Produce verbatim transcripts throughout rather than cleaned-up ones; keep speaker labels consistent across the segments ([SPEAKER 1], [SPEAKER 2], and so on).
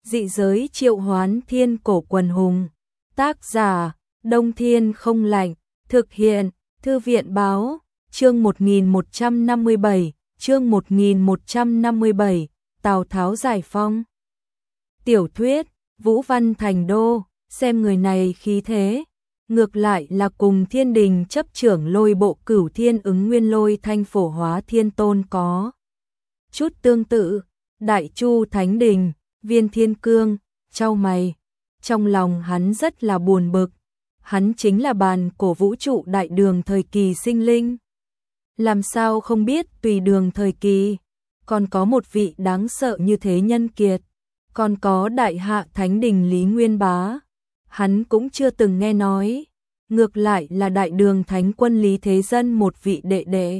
[SPEAKER 1] Dị giới triệu hoán thiên cổ quần hùng. Tác giả, Đông Thiên không lạnh. Thực hiện, Thư viện báo, chương một nghìn một trăm năm mươi bảy, chương một nghìn một trăm năm mươi bảy, Tào Tháo giải phong. Tiểu thuyết, Vũ Văn Thành Đô, xem người này khí thế. Ngược lại là cùng Thiên Đình chấp trưởng Lôi Bộ Cửu Thiên ứng Nguyên Lôi Thanh Phổ Hóa Thiên Tôn có chút tương tự. Đại Chu Thánh Đình, Viên Thiên Cương, chau mày. Trong lòng hắn rất là buồn bực. Hắn chính là bàn cổ vũ trụ đại đường thời kỳ sinh linh. Làm sao không biết tùy đường thời kỳ, còn có một vị đáng sợ như thế nhân kiệt. Còn có Đại Hạ Thánh Đình Lý Nguyên Bá. Hắn cũng chưa từng nghe nói. Ngược lại là Đại Đường Thánh Quân Lý Thế Dân một vị đệ đệ.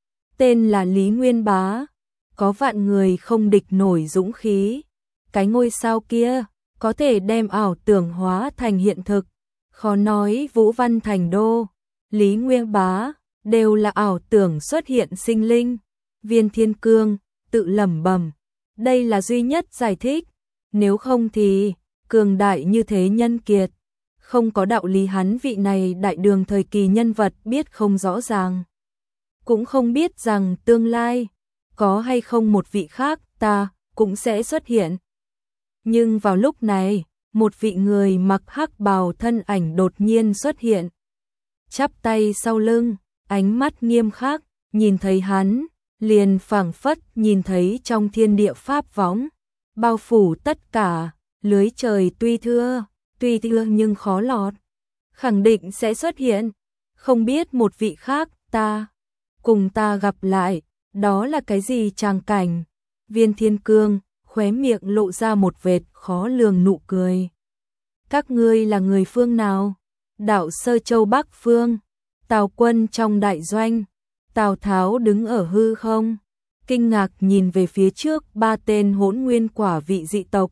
[SPEAKER 1] Tên là Lý Nguyên Bá. Có vạn người không địch nổi dũng khí. Cái ngôi sao kia có thể đem ảo tưởng hóa thành hiện thực. Khó nói Vũ Văn Thành Đô, Lý Nguyên Bá đều là ảo tưởng xuất hiện sinh linh. Viên Thiên Cương tự lẩm bẩm, đây là duy nhất giải thích. Nếu không thì cường đại như thế nhân kiệt, không có đạo lý hắn vị này đại đường thời kỳ nhân vật biết không rõ ràng. Cũng không biết rằng tương lai có hay không một vị khác ta cũng sẽ xuất hiện. Nhưng vào lúc này, một vị người mặc hắc bào thân ảnh đột nhiên xuất hiện. Chắp tay sau lưng, ánh mắt nghiêm khắc, nhìn thấy hắn, liền phảng phất nhìn thấy trong thiên địa pháp võng, bao phủ tất cả, lưới trời tuy thưa, tuy thưa nhưng khó lọt. Khẳng định sẽ xuất hiện, không biết một vị khác ta, cùng ta gặp lại, đó là cái gì tràng cảnh. Viên Thiên Cương khóe miệng lộ ra một vệt khó lường nụ cười. Các ngươi là người phương nào? Đạo Sơ Châu Bắc Phương. Tào quân trong đại doanh. Tào Tháo đứng ở hư không, kinh ngạc nhìn về phía trước ba tên hỗn nguyên quả vị dị tộc.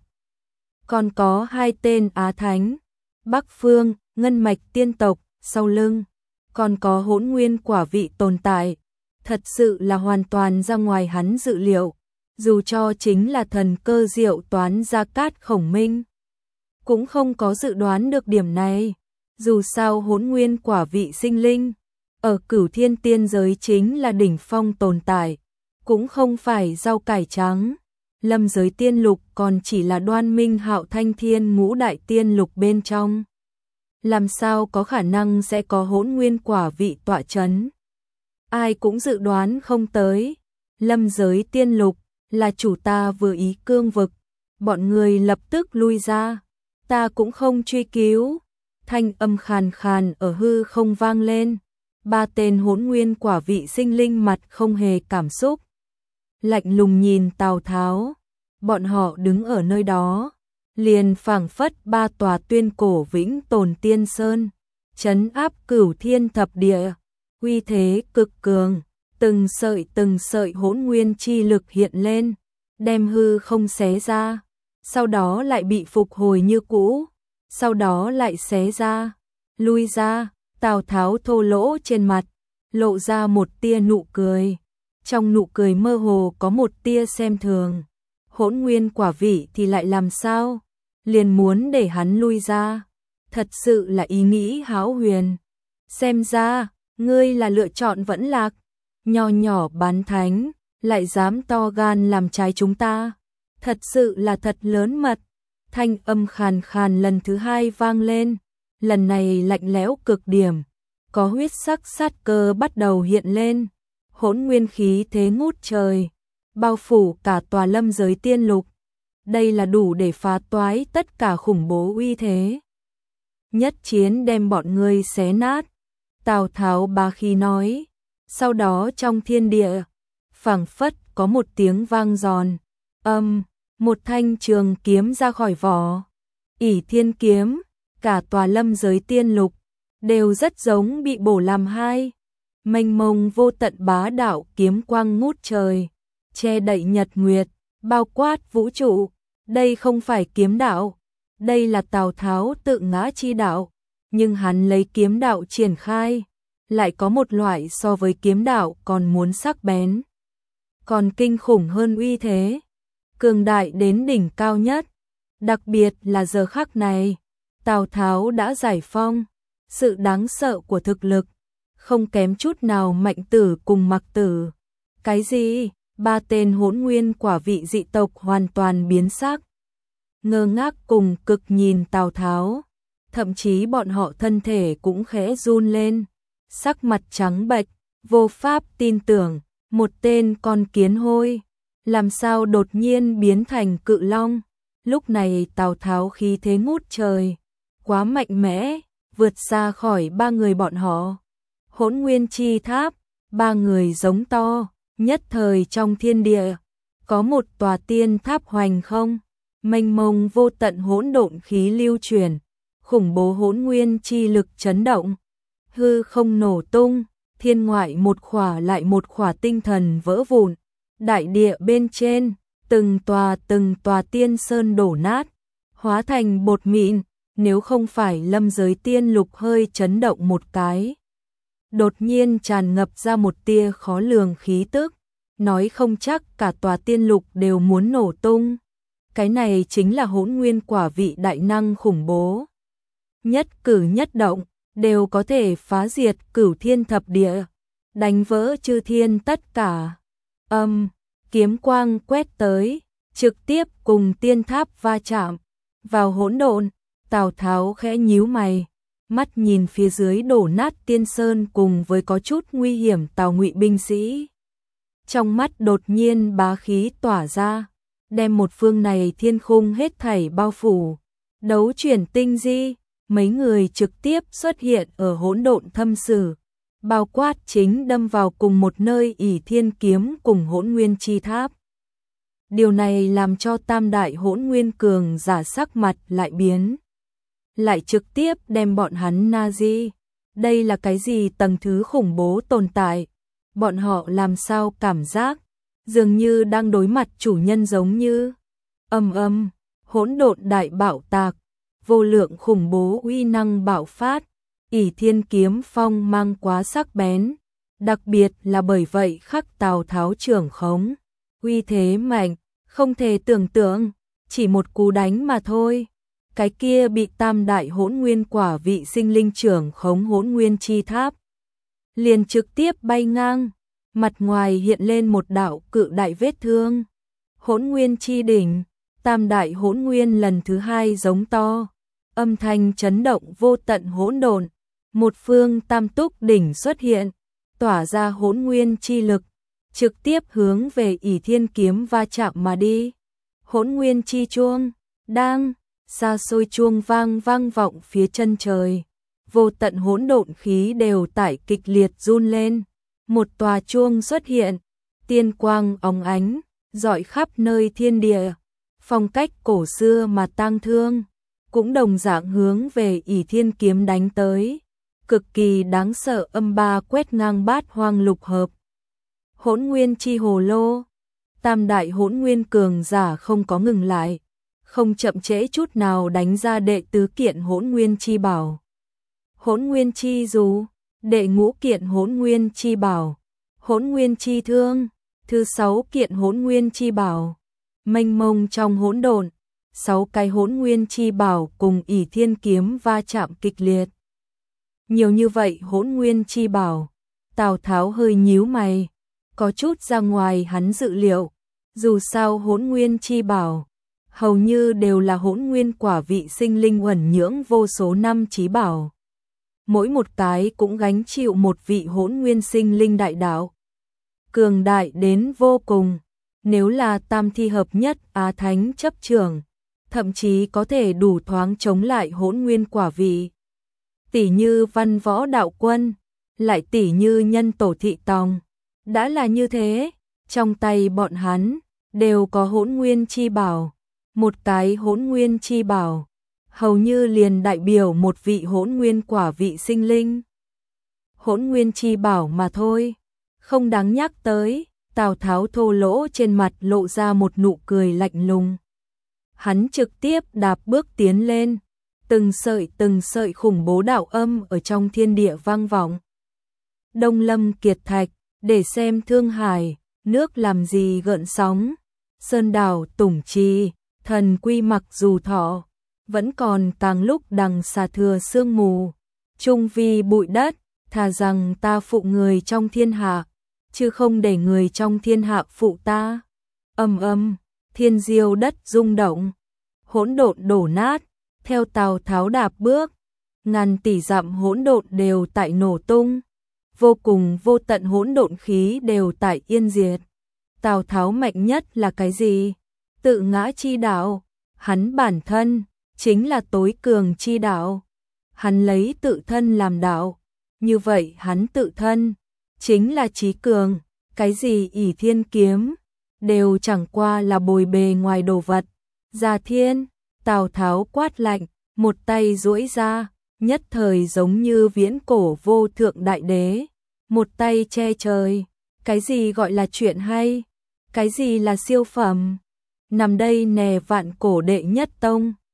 [SPEAKER 1] Còn có hai tên Á Thánh, Bắc Phương, Ngân Mạch tiên tộc, sau lưng. Còn có hỗn nguyên quả vị tồn tại. Thật sự là hoàn toàn ra ngoài hắn dự liệu. Dù cho chính là thần cơ diệu toán Gia Cát Khổng Minh, cũng không có dự đoán được điểm này. Dù sao hỗn nguyên quả vị sinh linh, ở Cửu Thiên tiên giới chính là đỉnh phong tồn tại, cũng không phải rau cải trắng. Lâm giới tiên lục còn chỉ là Đoan Minh Hạo Thanh Thiên ngũ đại tiên lục bên trong. Làm sao có khả năng sẽ có hỗn nguyên quả vị tọa chấn? Ai cũng dự đoán không tới. Lâm giới tiên lục là chủ ta vừa ý cương vực, bọn người lập tức lui ra, ta cũng không truy cứu. Thanh âm khàn khàn ở hư không vang lên, ba tên hỗn nguyên quả vị sinh linh mặt không hề cảm xúc, lạnh lùng nhìn Tào Tháo. Bọn họ đứng ở nơi đó, liền phảng phất ba tòa tuyên cổ vĩnh tồn tiên sơn, trấn áp cửu thiên thập địa, uy thế cực cường. Từng sợi từng sợi hỗn nguyên chi lực hiện lên, đem hư không xé ra, sau đó lại bị phục hồi như cũ, sau đó lại xé ra, lui ra. Tào Tháo thô lỗ trên mặt, lộ ra một tia nụ cười. Trong nụ cười mơ hồ có một tia xem thường. Hỗn nguyên quả vị thì lại làm sao? Liền muốn để hắn lui ra. Thật sự là ý nghĩ hão huyền. Xem ra, ngươi là lựa chọn vẫn lạc. Nho nhỏ bán thánh, lại dám to gan làm trái chúng ta. Thật sự là thật lớn mật. Thanh âm khàn khàn lần thứ hai vang lên. Lần này lạnh lẽo cực điểm. Có huyết sắc sát cơ bắt đầu hiện lên. Hỗn nguyên khí thế ngút trời, bao phủ cả tòa lâm giới tiên lục. Đây là đủ để phá toái tất cả khủng bố uy thế. Nhất chiến đem bọn ngươi xé nát. Tào Tháo bá khí nói. Sau đó trong thiên địa, phảng phất có một tiếng vang giòn, âm, một thanh trường kiếm ra khỏi vỏ. Ỷ Thiên kiếm, cả tòa lâm giới tiên lục, đều rất giống bị bổ làm hai. Mênh mông vô tận bá đạo kiếm quang ngút trời, che đậy nhật nguyệt, bao quát vũ trụ. Đây không phải kiếm đạo, đây là Tào Tháo tự ngã chi đạo. Nhưng hắn lấy kiếm đạo triển khai, lại có một loại so với kiếm đạo còn muốn sắc bén, còn kinh khủng hơn uy thế, cường đại đến đỉnh cao nhất. Đặc biệt là giờ khắc này, Tào Tháo đã giải phong, sự đáng sợ của thực lực, không kém chút nào Mạnh Tử cùng Mặc Tử. Cái gì? Ba tên hỗn nguyên quả vị dị tộc hoàn toàn biến sắc. Ngơ ngác cùng cực nhìn Tào Tháo, thậm chí bọn họ thân thể cũng khẽ run lên, sắc mặt trắng bệch, vô pháp tin tưởng, một tên con kiến hôi, làm sao đột nhiên biến thành cự long. Lúc này Tào Tháo khí thế ngút trời, quá mạnh mẽ, vượt xa khỏi ba người bọn họ. Hỗn Nguyên Chi Tháp, ba người giống to, nhất thời trong thiên địa, có một tòa tiên tháp hoành không, mênh mông vô tận hỗn độn khí lưu chuyển, khủng bố hỗn nguyên chi lực chấn động, hư không nổ tung, thiên ngoại một khỏa lại một khỏa tinh thần vỡ vụn, đại địa bên trên, từng tòa từng tòa tiên sơn đổ nát, hóa thành bột mịn, nếu không phải lâm giới tiên lục hơi chấn động một cái. Đột nhiên tràn ngập ra một tia khó lường khí tức, nói không chắc cả tòa tiên lục đều muốn nổ tung. Cái này chính là hỗn nguyên quả vị đại năng khủng bố. Nhất cử nhất động, đều có thể phá diệt cửu thiên thập địa, đánh vỡ chư thiên tất cả. Âm, kiếm quang quét tới, trực tiếp cùng tiên tháp va chạm. Vào hỗn độn, Tào Tháo khẽ nhíu mày, mắt nhìn phía dưới đổ nát tiên sơn cùng với có chút nguy hiểm Tào Ngụy binh sĩ. Trong mắt đột nhiên bá khí tỏa ra, đem một phương này thiên khung hết thảy bao phủ. Đấu chuyển tinh di, mấy người trực tiếp xuất hiện ở hỗn độn thâm sử, bao quát chính đâm vào cùng một nơi ỷ thiên kiếm cùng hỗn nguyên chi tháp. Điều này làm cho tam đại hỗn nguyên cường giả sắc mặt lại biến, lại trực tiếp đem bọn hắn na di. Đây là cái gì tầng thứ khủng bố tồn tại? Bọn họ làm sao cảm giác dường như đang đối mặt chủ nhân giống như. Âm âm, hỗn độn đại bạo tạc, vô lượng khủng bố uy năng bạo phát, ỷ thiên kiếm phong mang quá sắc bén, đặc biệt là bởi vậy khắc Tào Tháo trưởng khống, uy thế mạnh, không thể tưởng tượng, chỉ một cú đánh mà thôi. Cái kia bị tam đại hỗn nguyên quả vị sinh linh trưởng khống hỗn nguyên chi tháp, liền trực tiếp bay ngang, mặt ngoài hiện lên một đạo cự đại vết thương. Hỗn nguyên chi đỉnh, tam đại hỗn nguyên lần thứ hai giống to, âm thanh chấn động vô tận hỗn độn, một phương tam túc đỉnh xuất hiện, tỏa ra hỗn nguyên chi lực, trực tiếp hướng về ỷ thiên kiếm va chạm mà đi. Hỗn nguyên chi chuông, đang, xa xôi chuông vang vang vọng phía chân trời, vô tận hỗn độn khí đều tải kịch liệt run lên, một tòa chuông xuất hiện, tiên quang óng ánh, rọi khắp nơi thiên địa, phong cách cổ xưa mà tang thương, cũng đồng dạng hướng về ỷ thiên kiếm đánh tới, cực kỳ đáng sợ âm ba quét ngang bát hoang lục hợp. Hỗn nguyên chi hồ lô, tam đại hỗn nguyên cường giả không có ngừng lại, không chậm trễ chút nào đánh ra đệ tứ kiện hỗn nguyên chi bảo. Hỗn nguyên chi dù, đệ ngũ kiện hỗn nguyên chi bảo, hỗn nguyên chi thương, thứ sáu kiện hỗn nguyên chi bảo. Mênh mông trong hỗn độn, sáu cái hỗn nguyên chi bảo cùng ỷ thiên kiếm va chạm kịch liệt. Nhiều như vậy hỗn nguyên chi bảo, Tào Tháo hơi nhíu mày, có chút ra ngoài hắn dự liệu, dù sao hỗn nguyên chi bảo hầu như đều là hỗn nguyên quả vị sinh linh uẩn nhưỡng vô số năm chí bảo. Mỗi một cái cũng gánh chịu một vị hỗn nguyên sinh linh đại đạo, cường đại đến vô cùng. Nếu là tam thi hợp nhất Á Thánh chấp trưởng, thậm chí có thể đủ thoáng chống lại hỗn nguyên quả vị. Tỷ như Văn Võ Đạo Quân, lại tỷ như Nhân Tổ Thị Tòng. Đã là như thế, trong tay bọn hắn đều có hỗn nguyên chi bảo. Một cái hỗn nguyên chi bảo, hầu như liền đại biểu một vị hỗn nguyên quả vị sinh linh. Hỗn nguyên chi bảo mà thôi, không đáng nhắc tới. Tào Tháo thô lỗ trên mặt lộ ra một nụ cười lạnh lùng. Hắn trực tiếp đạp bước tiến lên, từng sợi từng sợi khủng bố đạo âm ở trong thiên địa vang vọng. Đông Lâm Kiệt Thạch, để xem Thương Hải, nước làm gì gợn sóng, sơn đảo Tùng Trì, Thần quy mặc dù thọ, vẫn còn tàng lúc đằng xà thừa sương mù, chung vi bụi đất, thà rằng ta phụ người trong thiên hạ, chứ không để người trong thiên hạ phụ ta. Ầm ầm, thiên diêu đất rung động, hỗn độn đổ nát, theo Tào Tháo đạp bước, ngàn tỷ dặm hỗn độn đều tại nổ tung, vô cùng vô tận hỗn độn khí đều tại yên diệt. Tào Tháo mạnh nhất là cái gì? Tự ngã chi đạo, hắn bản thân chính là tối cường chi đạo. Hắn lấy tự thân làm đạo, như vậy hắn tự thân chính là chí cường, cái gì ỷ thiên kiếm đều chẳng qua là bồi bề ngoài đồ vật. Già thiên, Tào Tháo quát lạnh, một tay duỗi ra, nhất thời giống như viễn cổ vô thượng đại đế, một tay che trời. Cái gì gọi là chuyện hay? Cái gì là siêu phẩm? Nằm đây nè vạn cổ đệ nhất tông.